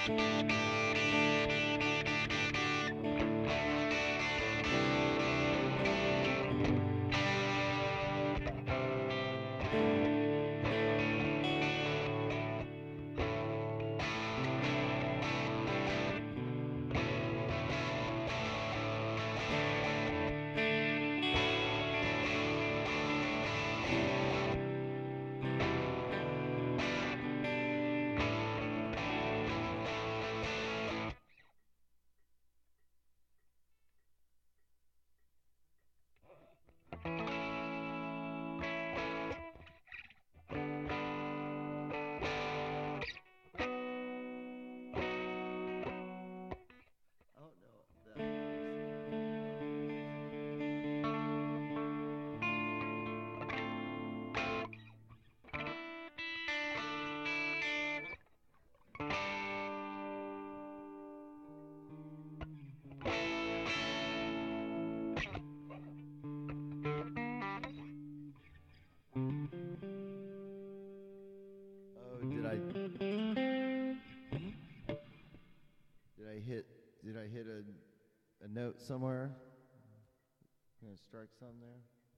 Did I hit a note somewhere? Gonna strike some there.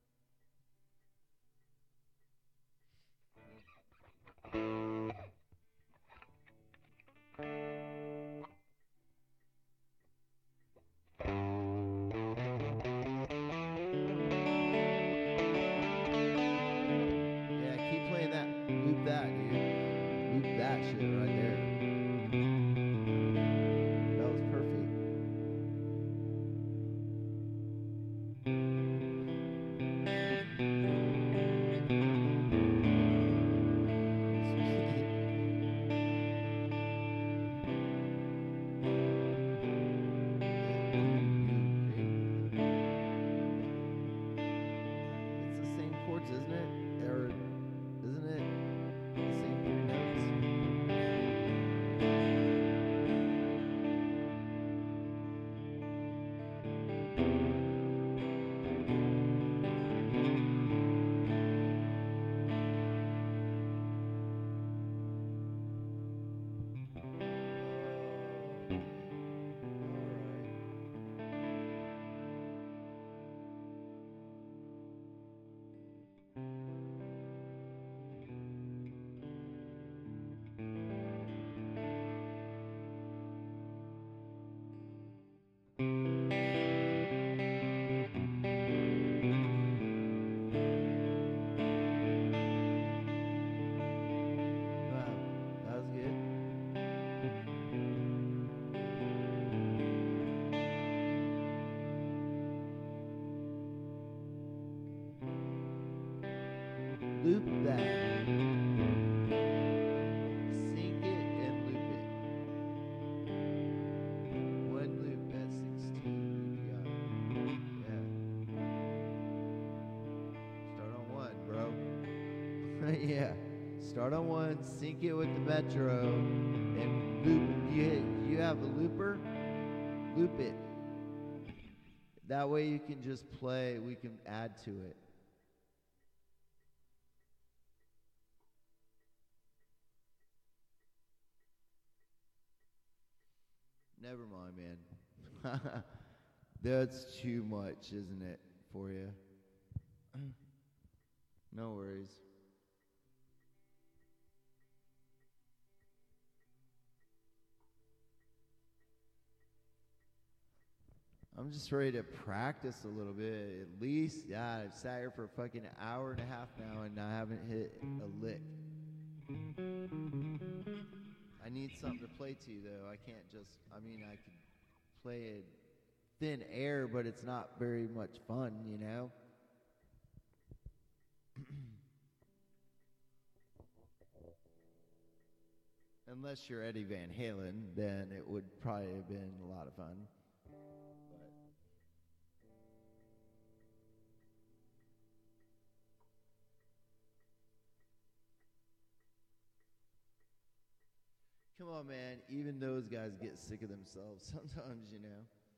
Yeah, keep playing that. Loop that, dude. Loop that shit right there. That was perfect. It's the same chords, isn't it? Or isn't it the same three notes? Wow, that was good. Loop that. Sing it and loop it. One loop at 16 BPI. Yeah. Start on one, bro. Yeah. Start on one, sync it with the metro, and loop. You have a looper? Loop it. That way you can just play, we can add to it. Never mind, man. That's too much, isn't it, for you? No worries. I'm just ready to practice a little bit. At least, yeah, I've sat here for a fucking hour and a half now and I haven't hit a lick. I need something to play to, though. I can't just, I could play it thin air, but it's not very much fun, you know? Unless you're Eddie Van Halen, then it would probably have been a lot of fun. But come on, man. Even those guys get sick of themselves sometimes, you know?